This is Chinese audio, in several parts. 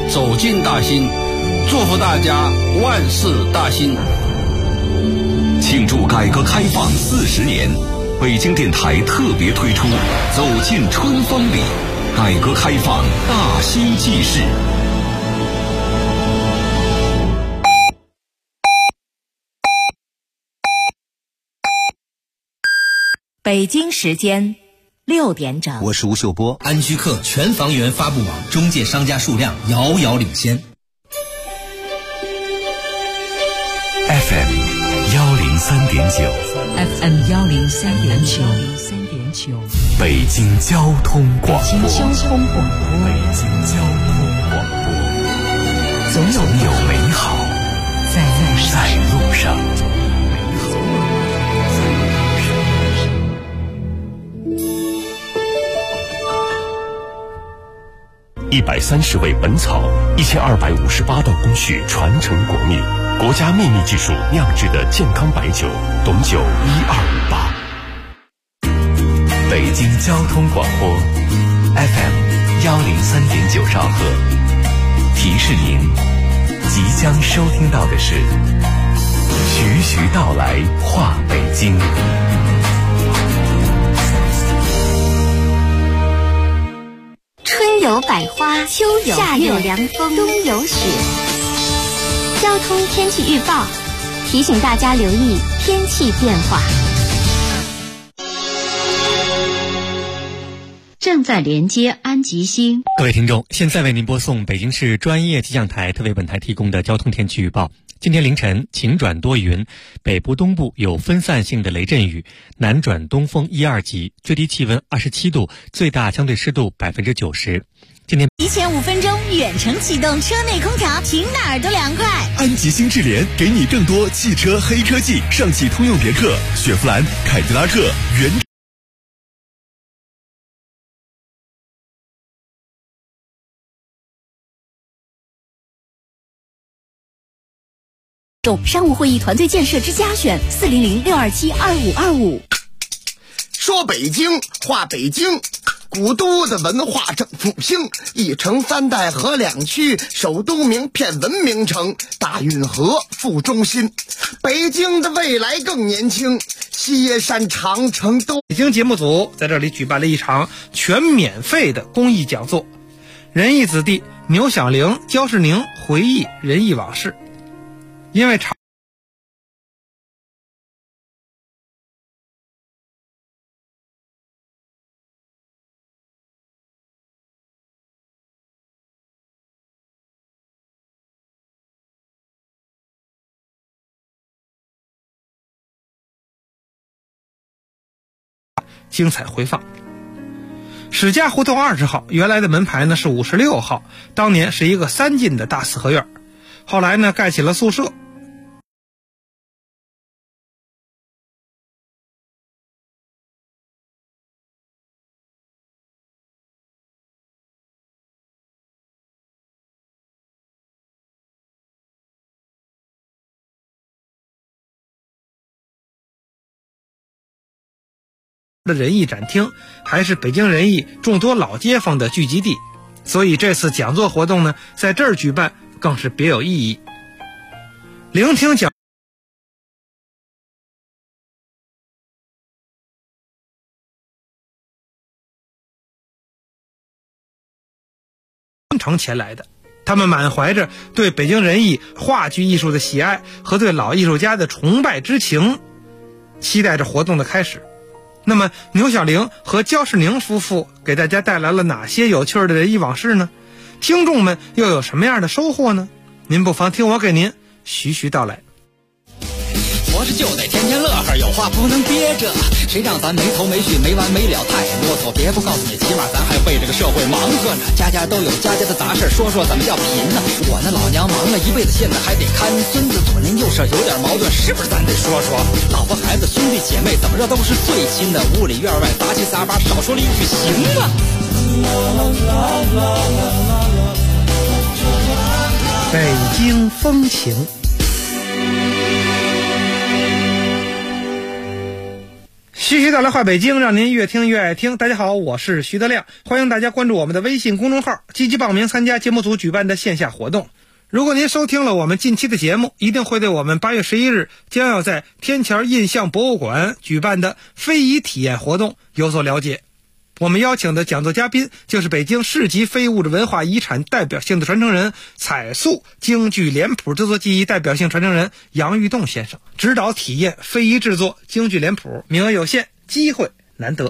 走进大兴，祝福大家万事大兴。 庆祝改革开放40年，北京电台特别推出走进春风里，改革开放大兴纪事。 北京时间6点整， 我是吴秀波。 安居客全房源发布网中介商家数量遥遥领先。 FM 103.9 FM 103.9， 北京交通广播。 北京交通广播，总有美好在路上。 130味本草，1258道工序传承国秘，国家秘密技术酿制的健康白酒，董酒1258。 北京交通广播 FM 103.9兆赫，提示您即将收听到的是徐徐道来话北京。 春有百花，秋有夏有凉风，冬有雪。交通天气预报提醒大家留意天气变化。 正在连接安吉星。 各位听众，现在为您播送北京市专业气象台特为本台提供的交通天气预报。今天凌晨晴转多云，北部东部有分散性的雷阵雨，南转东风1、2级，最低气温27度，最大相对湿度90%。今天提前5分钟远程启动车内空调，停哪儿都凉快。 安吉星智联给你更多汽车黑科技，上汽通用别克、雪佛兰、凯迪拉克、原商务会议团队建设之家选400-627-2525。 说北京话北京，古都的文化正复兴，一城3代河2区，首都名片文明城，大运河副中心，北京的未来更年轻，西耶山长城都。 北京节目组在这里举办了一场全免费的公益讲座，仁义子弟牛小玲、焦世宁回忆仁义往事。因为精彩回放。史家胡同20号原来的门牌呢是56号，当年是一个3进的大四合院，后来呢盖起了宿舍。的仁义展厅还是北京仁义众多老街坊的聚集地，所以这次讲座活动呢在这儿举办更是别有意义。聆听讲城前来的，他们满怀着对北京仁义话剧艺术的喜爱和对老艺术家的崇拜之情，期待着活动的开始。那么牛小玲和焦世宁夫妇给大家带来了哪些有趣的仁义往事呢？听众们又有什么样的收获呢？您不妨听我给您徐徐道来。 活着就得天天乐呵，有话不能憋着，谁让咱没头没绪没完没了太啰嗦，别不告诉你，起码咱还为这个社会忙活呢。家家都有家家的杂事，说说怎么叫贫呢？我那老娘忙了一辈子，现在还得看孙子，左邻右舍有点矛盾，是不是咱得说说？老婆孩子兄弟姐妹怎么着都是最亲的，屋里院外杂七杂八，少说了一句行吗？ 北京风情。 徐徐道来话北京，让您越听越爱听。大家好，我是徐德亮，欢迎大家关注我们的微信公众号，积极报名参加节目组举办的线下活动。如果您收听了我们近期的节目，一定会对我们8月11日将要在天桥印象博物馆举办的非遗体验活动有所了解。我们邀请的讲座嘉宾就是北京市级非物质文化遗产代表性的传承人、彩塑京剧脸谱制作技艺代表性传承人杨玉栋先生，指导体验非遗制作京剧脸谱，名额有限，机会难得。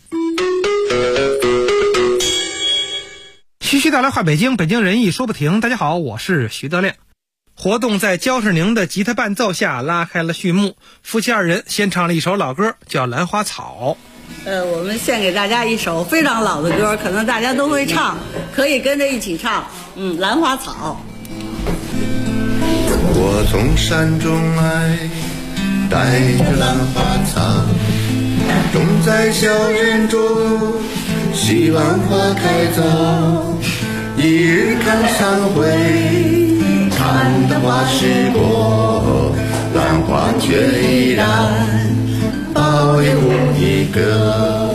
徐徐道来话北京，北京人艺说不停。大家好，我是徐德亮。活动在焦世宁的吉他伴奏下拉开了序幕，夫妻二人先唱了一首老歌，叫《兰花草》。 我们献给大家一首非常老的歌，可能大家都会唱，可以跟着一起唱。兰花草。 我从山中来，带着兰花草，种在小园中，希望花开早。一日看3回，看得花时过，兰花却依然抱有一个。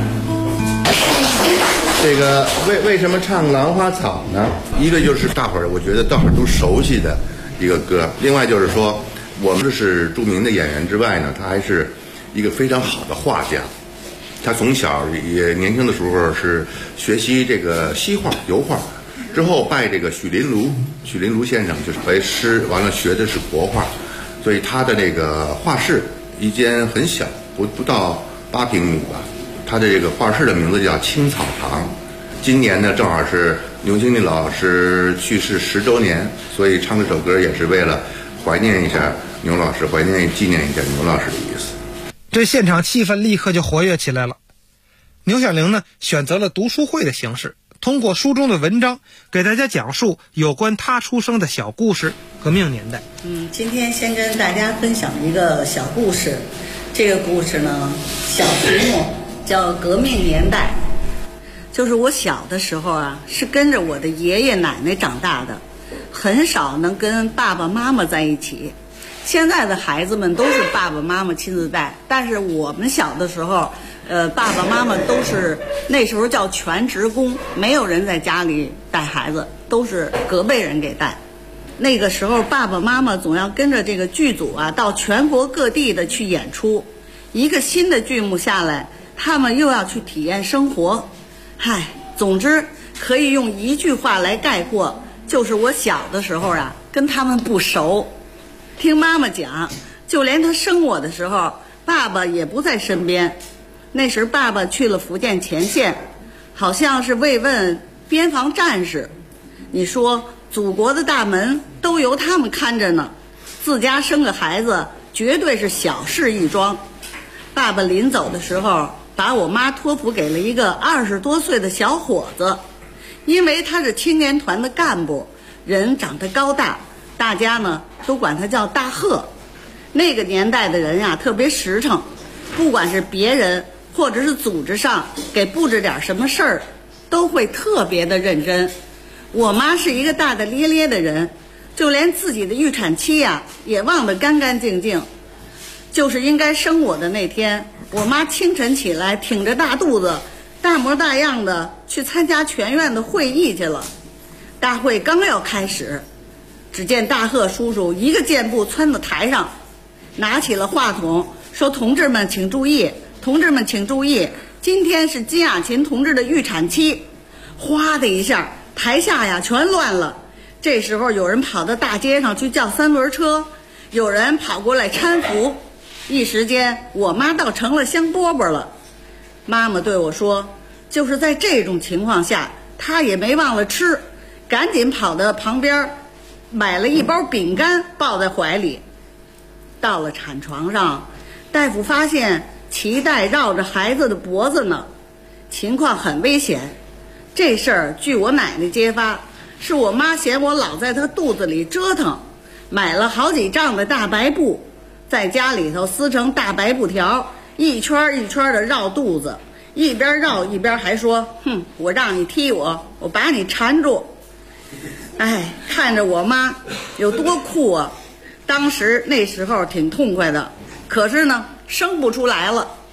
这个为什么唱兰花草呢？一个就是大伙儿我觉得都熟悉的一个歌，另外就是说我们这是著名的演员之外呢，他还是一个非常好的画家。他从小也年轻的时候是学习这个西画油画，之后拜这个许麟庐先生就是为师，完了学的是国画，所以他的这个画室一间很小，不到8平米吧。他的这个画室的名字叫青草堂。今年呢正好是牛经理老师去世10周年，所以唱这首歌也是为了怀念一下牛老师，纪念一下牛老师的意思。 这现场气氛立刻就活跃起来了。牛小玲呢选择了读书会的形式，通过书中的文章给大家讲述有关他出生的小故事，革命年代。 今天先跟大家分享一个小故事。这个故事呢，小题目叫革命年代。就是我小的时候啊，是跟着我的爷爷奶奶长大的，很少能跟爸爸妈妈在一起。现在的孩子们都是爸爸妈妈亲自带，但是我们小的时候爸爸妈妈都是那时候叫全职工，没有人在家里带孩子，都是隔辈人给带。那个时候爸爸妈妈总要跟着这个剧组啊到全国各地的去演出，一个新的剧目下来，他们又要去体验生活。总之可以用一句话来概括，就是我小的时候啊跟他们不熟。听妈妈讲，就连她生我的时候，爸爸也不在身边。那时爸爸去了福建前线，好像是慰问边防战士。你说祖国的大门都由他们看着呢，自家生个孩子绝对是小事一桩。爸爸临走的时候，把我妈托付给了一个20多岁的小伙子，因为他是青年团的干部，人长得高大，大家呢都管他叫大贺。那个年代的人呀特别实诚，不管是别人或者是组织上给布置点什么事儿，都会特别的认真。我妈是一个大大咧咧的人，就连自己的预产期呀也忘得干干净净。就是应该生我的那天，我妈清晨起来挺着大肚子，大模大样的去参加全院的会议去了。大会刚要开始，只见大贺叔叔一个箭步窜到台上，拿起了话筒说：“同志们请注意，同志们请注意，今天是金雅琴同志的预产期。”哗的一下，台下呀全乱了。这时候有人跑到大街上去叫3轮车，有人跑过来搀扶，一时间我妈倒成了香饽饽了。妈妈对我说，就是在这种情况下，她也没忘了吃，赶紧跑到旁边买了一包饼干抱在怀里。到了产床上，大夫发现脐带绕着孩子的脖子呢，情况很危险。这事儿据我奶奶揭发，是我妈嫌我老在她肚子里折腾，买了好几丈的大白布，在家里头撕成大白布条，一圈一圈的绕肚子，一边绕一边还说：“我让你踢我，我把你缠住。”看着我妈有多酷啊！当时那时候挺痛快的，可是呢生不出来了。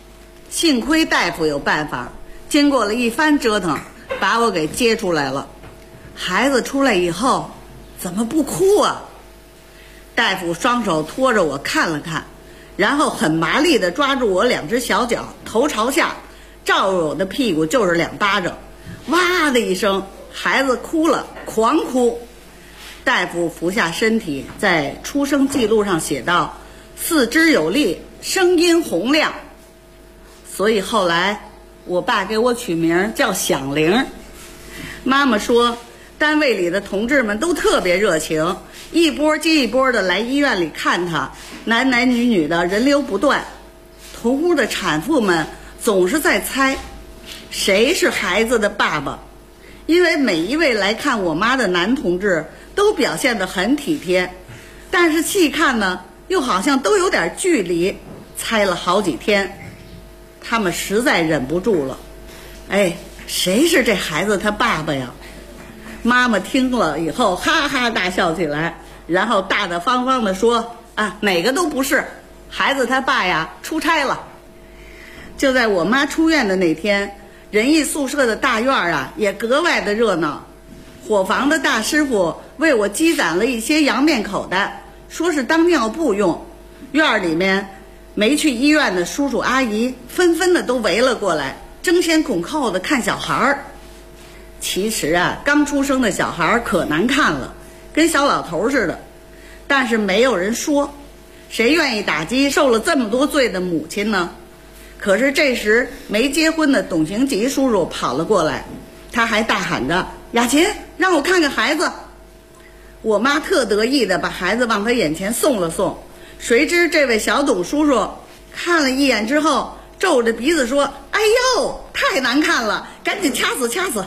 幸亏大夫有办法，经过了一番折腾，把我给接出来了。孩子出来以后，怎么不哭啊？大夫双手托着我看了看，然后很麻利地抓住我2只小脚，头朝下，照着我的屁股就是2巴掌，哇的一声，孩子哭了，狂哭。大夫俯下身体，在出生记录上写道：四肢有力，声音洪亮。所以后来我爸给我取名叫响铃。妈妈说单位里的同志们都特别热情，一波接一波的来医院里看他，男男女女的人流不断。同屋的产妇们总是在猜谁是孩子的爸爸，因为每一位来看我妈的男同志都表现得很体贴，但是细看呢又好像都有点距离，猜了好几天，他们实在忍不住了。哎，谁是这孩子他爸爸呀？妈妈听了以后哈哈大笑起来，然后大大方方地说啊，哪个都不是，孩子他爸呀出差了。就在我妈出院的那天，仁义宿舍的大院啊也格外的热闹。伙房的大师傅为我积攒了一些洋面口袋，说是当尿布用。院里面没去医院的叔叔阿姨纷纷的都围了过来，争先恐后的看小孩儿。其实啊，刚出生的小孩可难看了，跟小老头似的，但是没有人说，谁愿意打击受了这么多罪的母亲呢？可是这时没结婚的董行吉叔叔跑了过来，他还大喊着：雅琴，让我看看孩子。我妈特得意的把孩子往他眼前送了送，谁知这位小董叔叔看了一眼之后，皱着鼻子说：哎呦，太难看了，赶紧掐死掐死。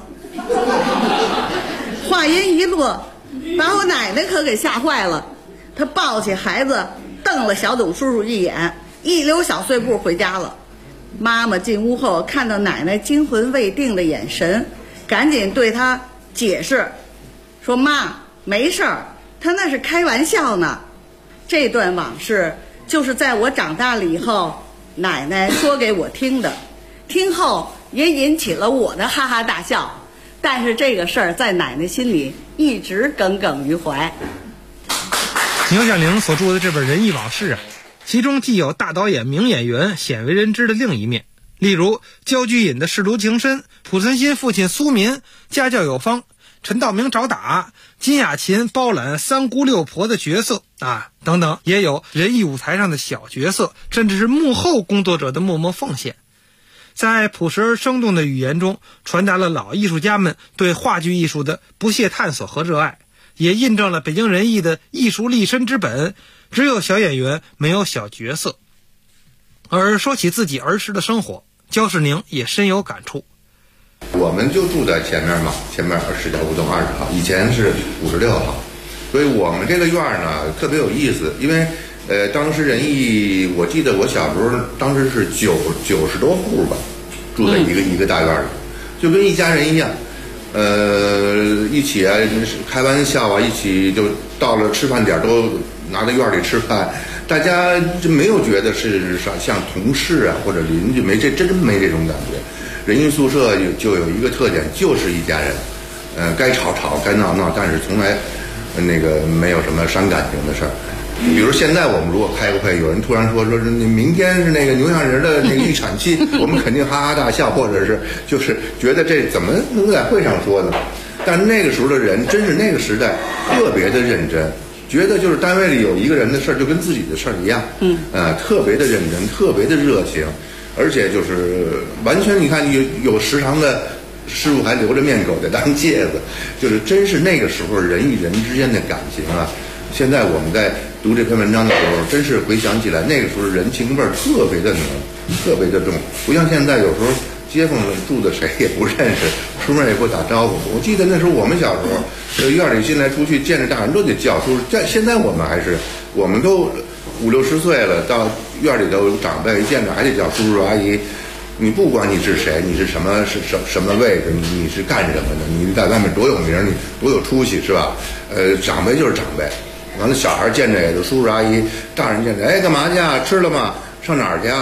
话音一落，把我奶奶可给吓坏了，她抱起孩子瞪了小董叔叔一眼，一溜小碎步回家了。妈妈进屋后看到奶奶惊魂未定的眼神，赶紧对她解释说：妈，没事儿，她那是开玩笑呢。这段往事就是在我长大了以后奶奶说给我听的，听后也引起了我的哈哈大笑，但是这个事儿在奶奶心里一直耿耿于怀。 牛小玲所著的这本《仁义往事》啊，其中既有大导演名演员鲜为人知的另一面，例如焦菊隐的仕途情深，濮存昕父亲苏民家教有方，陈道明找打，金雅琴包揽三姑六婆的角色啊，等等，也有仁义舞台上的小角色，甚至是幕后工作者的默默奉献，在朴实而生动的语言中传达了老艺术家们对话剧艺术的不懈探索和热爱，也印证了北京人艺的艺术立身之本，只有小演员，没有小角色。而说起自己儿时的生活，焦世宁也深有感触。 我们就住在前面嘛，前面10条胡同20号，以前是56号，所以我们这个院呢特别有意思，因为当时仁义，我记得我小时候当时是90多户吧，住在一个大院里，就跟一家人一样，一起啊开玩笑啊，一起就到了吃饭点都拿到院里吃饭，大家就没有觉得是像同事啊或者邻居，真没这种感觉。仁义宿舍就有一个特点，就是一家人，该吵吵该闹闹，但是从来没有什么伤感情的事儿。比如现在我们如果开个会，有人突然说是你明天是那个牛像人的那个预产期，我们肯定哈哈大笑，或者是就是觉得这怎么能在会上说呢？但那个时候的人真是那个时代特别的认真，觉得就是单位里有一个人的事儿就跟自己的事儿一样，特别的认真，特别的热情，而且就是完全你看有时常的师傅还留着面狗在当戒子，就是真是那个时候人与人之间的感情啊。现在我们在读这篇文章的时候，真是回想起来，那个时候人情味儿特别的浓，特别的重，不像现在有时候街坊住的谁也不认识，出门也不打招呼。我记得那时候我们小时候，院里进来出去见着大人都得叫叔叔。现在我们都50、60岁了，到院里头长辈一见着还得叫叔叔阿姨。你不管你是谁，你是什么位置，你是干什么的，你在外面多有名，你多有出息，是吧？长辈就是长辈。完了，小孩见着也就叔叔阿姨，大人见着，哎，干嘛去啊？吃了吗？上哪儿去啊？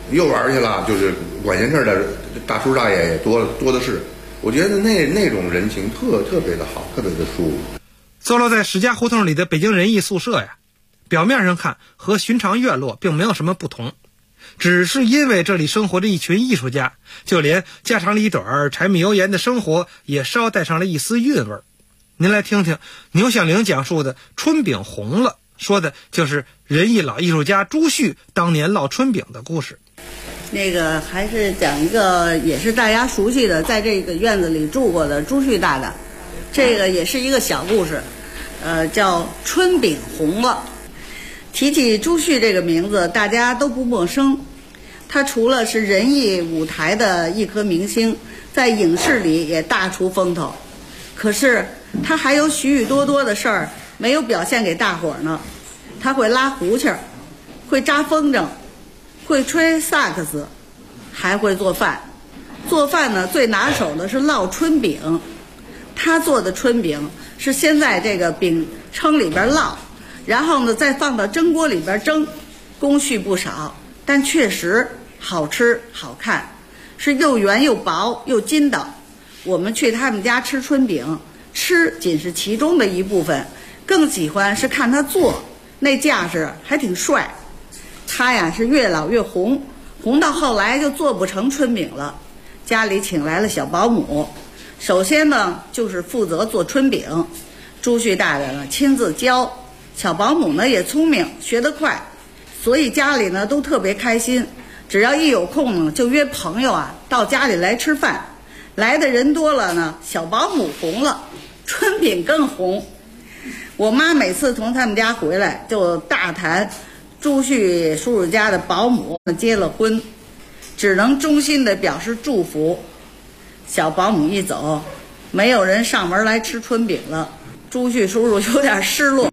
又玩去了，就是管闲事的大叔大爷也多的是。我觉得那种人情特别的好，特别的舒服。 坐落在史家胡同里的北京人艺宿舍呀，表面上看和寻常院落并没有什么不同，只是因为这里生活着一群艺术家，就连家长里短柴米油盐的生活也稍带上了一丝韵味。您来听听牛小玲讲述的春饼红了，说的就是人艺老艺术家朱旭当年烙春饼的故事。 那个还是讲一个也是大家熟悉的，在这个院子里住过的朱旭大大，这个也是一个小故事，叫春饼红了。提起朱旭这个名字，大家都不陌生。他除了是人艺舞台的一颗明星，在影视里也大出风头。可是他还有许多的事儿没有表现给大伙儿呢。他会拉胡琴，会扎风筝，会吹萨克斯，还会做饭。做饭呢，最拿手的是烙春饼。他做的春饼是先在这个饼铛里边烙，然后呢再放到蒸锅里边蒸，工序不少，但确实好吃好看，是又圆又薄又筋道。我们去他们家吃春饼，吃仅是其中的一部分，更喜欢是看他做，那架势还挺帅。他呀是越老越红，红到后来就做不成春饼了，家里请来了小保姆。首先呢就是负责做春饼，朱旭大人呢亲自教，小保姆呢也聪明，学得快，所以家里呢都特别开心。只要一有空呢，就约朋友啊到家里来吃饭。来的人多了呢，小保姆红了，春饼更红。我妈每次从他们家回来，就大谈朱旭叔叔家的保姆结了婚，只能衷心的表示祝福。小保姆一走，没有人上门来吃春饼了，朱旭叔叔有点失落。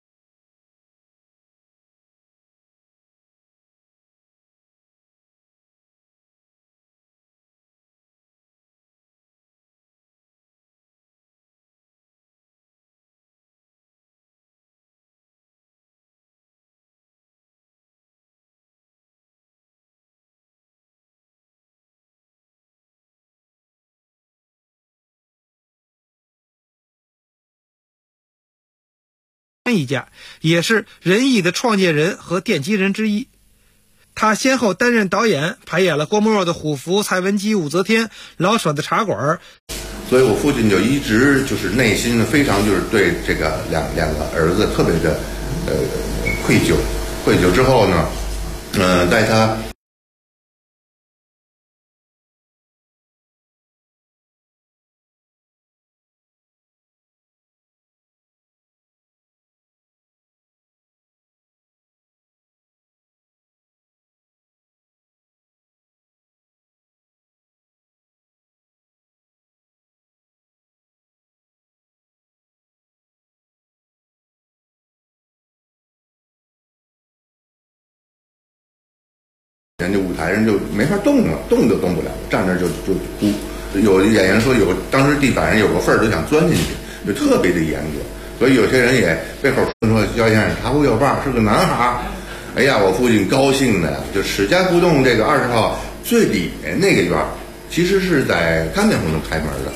一家也是人艺的创建人和奠基人之一。他先后担任导演，排演了郭沫若的《虎符》、蔡文姬、武则天、老舍的《茶馆》。 所以我父亲就一直就是内心非常就是对这个两个儿子特别的愧疚。愧疚之后呢，在他人家舞台上就没法动了，动都动不了，站那就哭。有演员说当时地板上有个缝儿都想钻进去，就特别的严格。所以有些人也背后说焦先生茶壶有把是个男孩。哎呀，我父亲高兴的呀！就史家胡同这个20号最里面那个院儿，其实是在干面胡同开门的。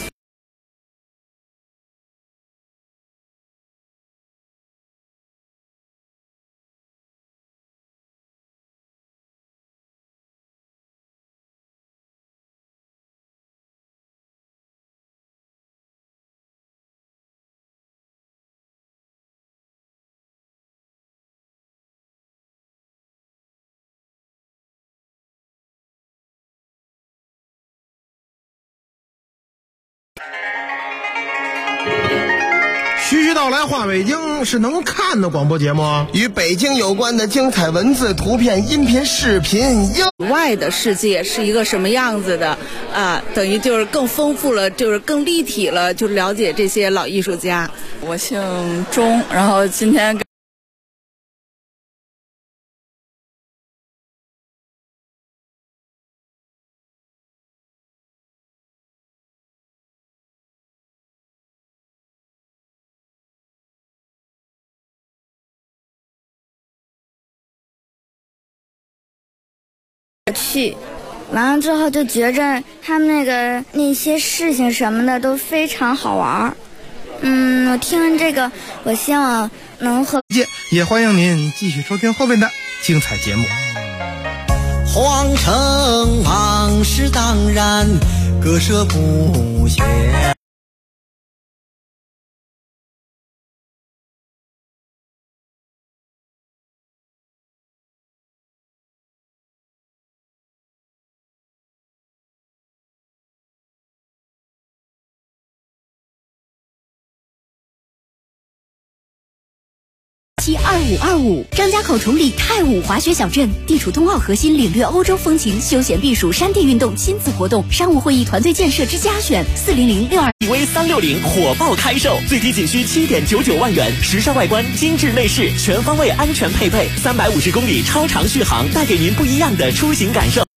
徐徐道来话北京是能看的广播节目， 与北京有关的精彩文字、图片、音频、视频以外的世界是一个什么样子的啊？等于就是更丰富了，就是更立体了，就了解这些老艺术家。 我姓钟，然后今天趣。完了之后就觉着他们那些事情什么的都非常好玩。我听完这个，我希望能和也欢迎您继续收听后面的精彩节目。 皇城往事当然，割舍不绝。 2525张家口崇礼泰武滑雪小镇，地处冬奥核心，领略欧洲风情，休闲避暑，山地运动，亲子活动，商务会议，团队建设之佳选。40062 威360火爆开售，最低仅需7.99万元，时尚外观，精致内饰，全方位安全配备，350公里超长续航，带给您不一样的出行感受。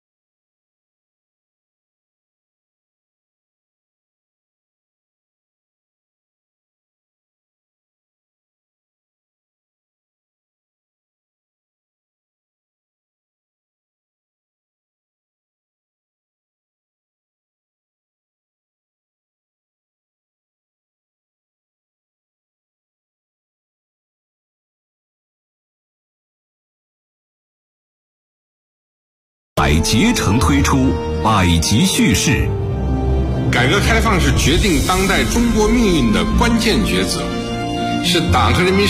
百捷城推出百集叙事。 改革开放是决定当代中国命运的关键抉择，是党和人民